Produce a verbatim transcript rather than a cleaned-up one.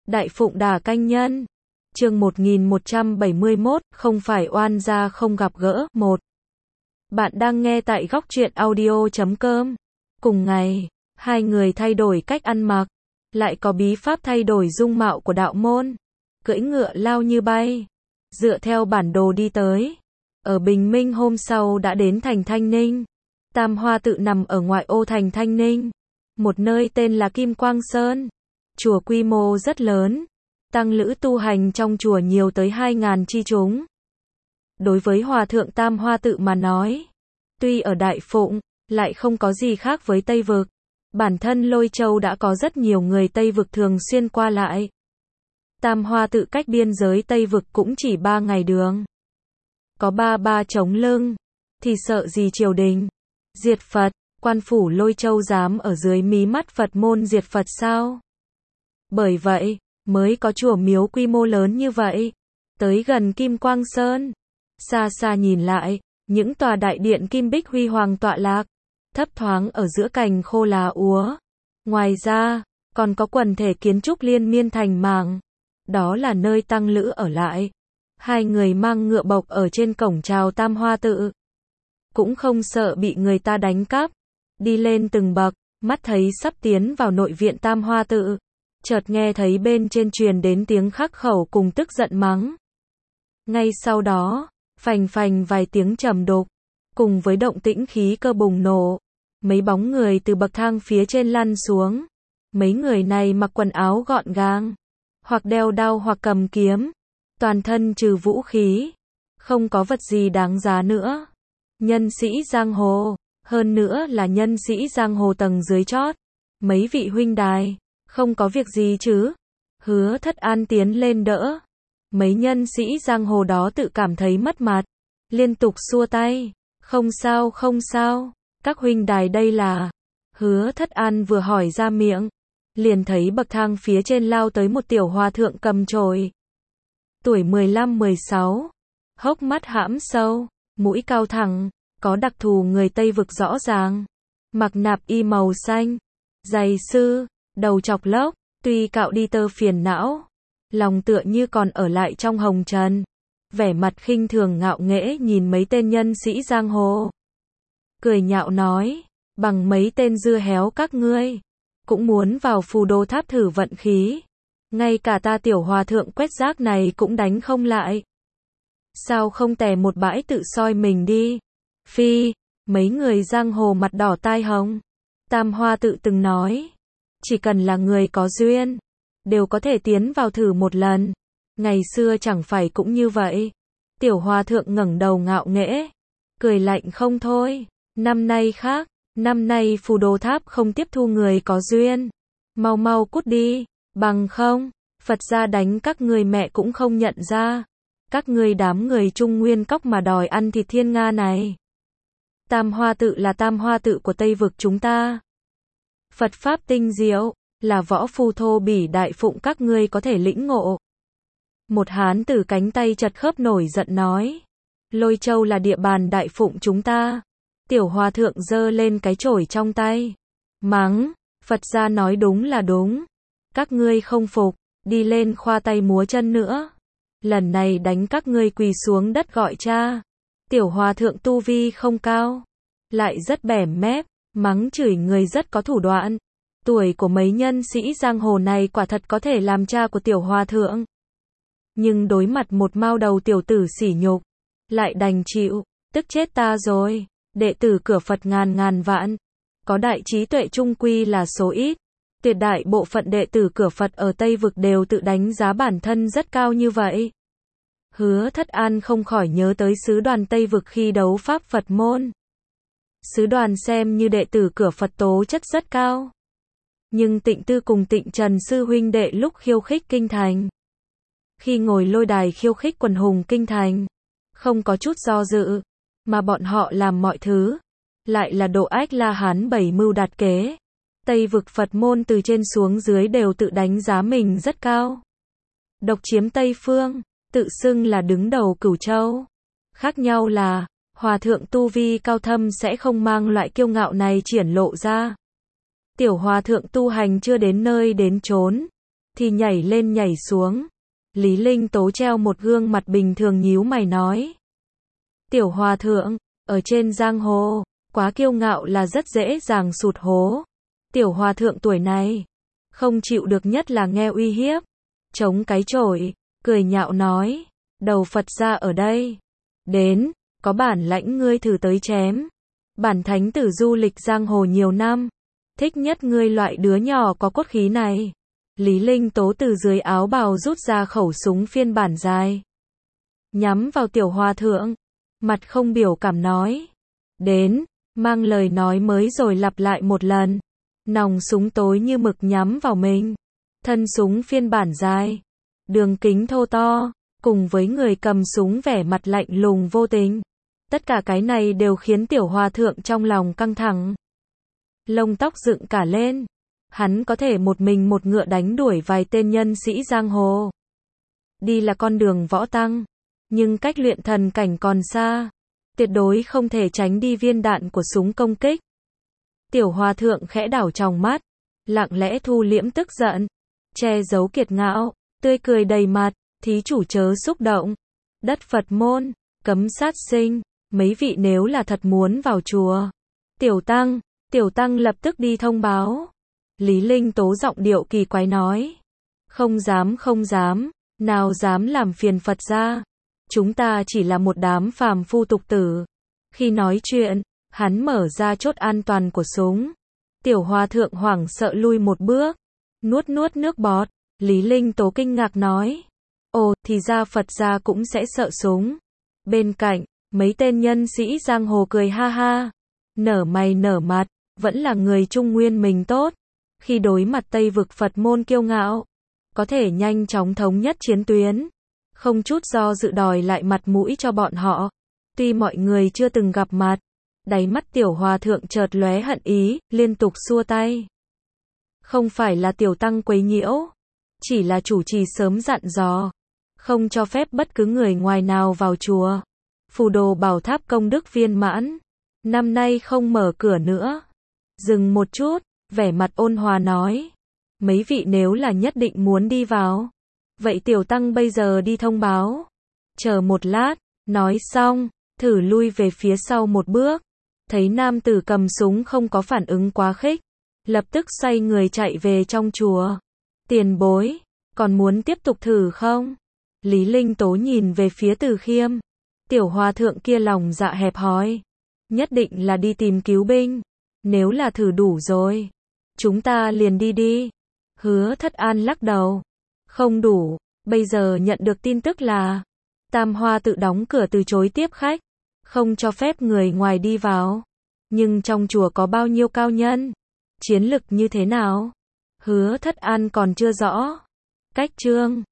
Đại Phụng Đà Canh Nhân. Chương một nghìn một trăm bảy mươi mốt, không phải oan gia không gặp gỡ. một. Bạn đang nghe tại góc truyện audio chấm com. Cùng ngày, hai người thay đổi cách ăn mặc, lại có bí pháp thay đổi dung mạo của đạo môn. Cưỡi ngựa lao như bay, dựa theo bản đồ đi tới. Ở bình minh hôm sau đã đến thành Thanh Ninh. Tam Hoa Tự nằm ở ngoại ô thành Thanh Ninh, một nơi tên là Kim Quang Sơn. Chùa quy mô rất lớn, tăng lữ tu hành trong chùa nhiều tới hai ngàn chi chúng. Đối với Hòa thượng Tam Hoa Tự mà nói, tuy ở Đại Phụng, lại không có gì khác với Tây Vực. Bản thân Lôi Châu đã có rất nhiều người Tây Vực thường xuyên qua lại. Tam Hoa Tự cách biên giới Tây Vực cũng chỉ ba ngày đường. Có ba ba chống lưng, thì sợ gì triều đình diệt Phật, quan phủ Lôi Châu dám ở dưới mí mắt Phật môn diệt Phật sao? Bởi vậy, mới có chùa miếu quy mô lớn như vậy. Tới gần Kim Quang Sơn, xa xa nhìn lại, những tòa đại điện kim bích huy hoàng tọa lạc, thấp thoáng ở giữa cành khô lá úa. Ngoài ra, còn có quần thể kiến trúc liên miên thành mảng. Đó là nơi tăng lữ ở lại. Hai người mang ngựa bộc ở trên cổng chào Tam Hoa Tự. Cũng không sợ bị người ta đánh cắp. Đi lên từng bậc, mắt thấy sắp tiến vào nội viện Tam Hoa Tự. Chợt nghe thấy bên trên truyền đến tiếng khắc khẩu cùng tức giận mắng. Ngay sau đó, phành phành vài tiếng trầm đục, cùng với động tĩnh khí cơ bùng nổ. Mấy bóng người từ bậc thang phía trên lăn xuống. Mấy người này mặc quần áo gọn gàng, hoặc đeo đao hoặc cầm kiếm. Toàn thân trừ vũ khí, không có vật gì đáng giá nữa. Nhân sĩ giang hồ, hơn nữa là nhân sĩ giang hồ tầng dưới chót. Mấy vị huynh đài, không có việc gì chứ? Hứa Thất An tiến lên đỡ. Mấy nhân sĩ giang hồ đó tự cảm thấy mất mặt, liên tục xua tay. Không sao không sao, các huynh đài đây là... Hứa Thất An vừa hỏi ra miệng, liền thấy bậc thang phía trên lao tới một tiểu hòa thượng cầm chổi. Tuổi mười lăm mười sáu, hốc mắt hãm sâu, mũi cao thẳng, có đặc thù người Tây Vực rõ ràng. Mặc nạp y màu xanh, giày sư, đầu chọc lốc, tuy cạo đi tơ phiền não, lòng tựa như còn ở lại trong hồng trần. Vẻ mặt khinh thường ngạo nghễ nhìn mấy tên nhân sĩ giang hồ. Cười nhạo nói, bằng mấy tên dưa héo các ngươi, cũng muốn vào Phù Đô Tháp thử vận khí. Ngay cả ta tiểu hòa thượng quét rác này cũng đánh không lại. Sao không tè một bãi tự soi mình đi? Phi, mấy người giang hồ mặt đỏ tai hồng. Tam Hoa Tự từng nói, chỉ cần là người có duyên, đều có thể tiến vào thử một lần. Ngày xưa chẳng phải cũng như vậy. Tiểu hòa thượng ngẩng đầu ngạo nghễ, cười lạnh không thôi. Năm nay khác, năm nay Phù Đô Tháp không tiếp thu người có duyên. Mau mau cút đi, bằng không, Phật gia đánh các ngươi mẹ cũng không nhận ra. Các ngươi đám người Trung Nguyên cóc mà đòi ăn thịt thiên nga này. Tam Hoa Tự là Tam Hoa Tự của Tây Vực chúng ta. Phật Pháp tinh diệu, là võ phu thô bỉ Đại Phụng các ngươi có thể lĩnh ngộ. Một hán tử cánh tay chật khớp nổi giận nói. Lôi Châu là địa bàn Đại Phụng chúng ta. Tiểu hòa thượng giơ lên cái chổi trong tay, mắng, Phật gia nói đúng là đúng. Các ngươi không phục, đi lên khoa tay múa chân nữa. Lần này đánh các ngươi quỳ xuống đất gọi cha. Tiểu hòa thượng tu vi không cao, lại rất bẻm mép, mắng chửi người rất có thủ đoạn. Tuổi của mấy nhân sĩ giang hồ này quả thật có thể làm cha của tiểu hòa thượng. Nhưng đối mặt một mao đầu tiểu tử sỉ nhục, lại đành chịu, tức chết ta rồi. Đệ tử cửa Phật ngàn ngàn vạn, có đại trí tuệ trung quy là số ít. Tuyệt đại bộ phận đệ tử cửa Phật ở Tây Vực đều tự đánh giá bản thân rất cao như vậy. Hứa Thất An không khỏi nhớ tới sứ đoàn Tây Vực khi đấu pháp Phật môn. Sứ đoàn xem như đệ tử cửa Phật tố chất rất cao. Nhưng Tịnh Tư cùng Tịnh Trần sư huynh đệ lúc khiêu khích kinh thành, khi ngồi lôi đài khiêu khích quần hùng kinh thành, không có chút do dự, mà bọn họ làm mọi thứ, lại là độ ách La Hán bảy mưu đạt kế. Tây Vực Phật môn từ trên xuống dưới đều tự đánh giá mình rất cao. Độc chiếm Tây Phương, tự xưng là đứng đầu Cửu Châu. Khác nhau là, hòa thượng tu vi cao thâm sẽ không mang loại kiêu ngạo này triển lộ ra. Tiểu hòa thượng tu hành chưa đến nơi đến chốn, thì nhảy lên nhảy xuống. Lý Linh Tố treo một gương mặt bình thường nhíu mày nói. Tiểu hòa thượng, ở trên giang hồ, quá kiêu ngạo là rất dễ dàng sụt hố. Tiểu hòa thượng tuổi này, không chịu được nhất là nghe uy hiếp. Chống cái chổi, cười nhạo nói, đầu Phật gia ở đây. Đến, có bản lãnh ngươi thử tới chém. Bản thánh tử du lịch giang hồ nhiều năm, thích nhất ngươi loại đứa nhỏ có cốt khí này. Lý Linh Tố từ dưới áo bào rút ra khẩu súng phiên bản dài, nhắm vào tiểu hòa thượng, mặt không biểu cảm nói. Đến, mang lời nói mới rồi lặp lại một lần. Nòng súng tối như mực nhắm vào mình. Thân súng phiên bản dài, đường kính thô to, cùng với người cầm súng vẻ mặt lạnh lùng vô tình. Tất cả cái này đều khiến tiểu hòa thượng trong lòng căng thẳng. Lông tóc dựng cả lên. Hắn có thể một mình một ngựa đánh đuổi vài tên nhân sĩ giang hồ. Đi là con đường võ tăng, nhưng cách luyện thần cảnh còn xa. Tuyệt đối không thể tránh đi viên đạn của súng công kích. Tiểu hòa thượng khẽ đảo tròng mắt, lặng lẽ thu liễm tức giận, che giấu kiệt ngạo, tươi cười đầy mặt, thí chủ chớ xúc động. Đất Phật môn, cấm sát sinh, mấy vị nếu là thật muốn vào chùa. Tiểu tăng, tiểu tăng lập tức đi thông báo. Lý Linh Tố giọng điệu kỳ quái nói. Không dám không dám, nào dám làm phiền Phật gia. Chúng ta chỉ là một đám phàm phu tục tử. Khi nói chuyện, hắn mở ra chốt an toàn của súng. Tiểu hòa thượng hoảng sợ lui một bước, nuốt nuốt nước bọt. Lý Linh Tố kinh ngạc nói. Ồ, thì ra Phật gia cũng sẽ sợ súng. Bên cạnh, mấy tên nhân sĩ giang hồ cười ha ha, nở mày nở mặt, vẫn là người Trung Nguyên mình tốt. Khi đối mặt Tây vực Phật môn kiêu ngạo, có thể nhanh chóng thống nhất chiến tuyến, không chút do dự đòi lại mặt mũi cho bọn họ. Tuy mọi người chưa từng gặp mặt, đáy mắt tiểu hòa thượng chợt lóe hận ý, liên tục xua tay. Không phải là tiểu tăng quấy nhiễu, chỉ là chủ trì sớm dặn dò, không cho phép bất cứ người ngoài nào vào chùa. Phù đồ bảo tháp công đức viên mãn, năm nay không mở cửa nữa. Dừng một chút, vẻ mặt ôn hòa nói. Mấy vị nếu là nhất định muốn đi vào, vậy tiểu tăng bây giờ đi thông báo. Chờ một lát, nói xong, thử lui về phía sau một bước. Thấy nam tử cầm súng không có phản ứng quá khích, lập tức xoay người chạy về trong chùa. Tiền bối, còn muốn tiếp tục thử không? Lý Linh Tố nhìn về phía Từ Khiêm. Tiểu hòa thượng kia lòng dạ hẹp hòi, nhất định là đi tìm cứu binh. Nếu là thử đủ rồi, chúng ta liền đi đi. Hứa Thất An lắc đầu. Không đủ, bây giờ nhận được tin tức là Tam Hoa tự đóng cửa từ chối tiếp khách, không cho phép người ngoài đi vào. Nhưng trong chùa có bao nhiêu cao nhân, chiến lực như thế nào? Hứa Thất An còn chưa rõ. Cách chương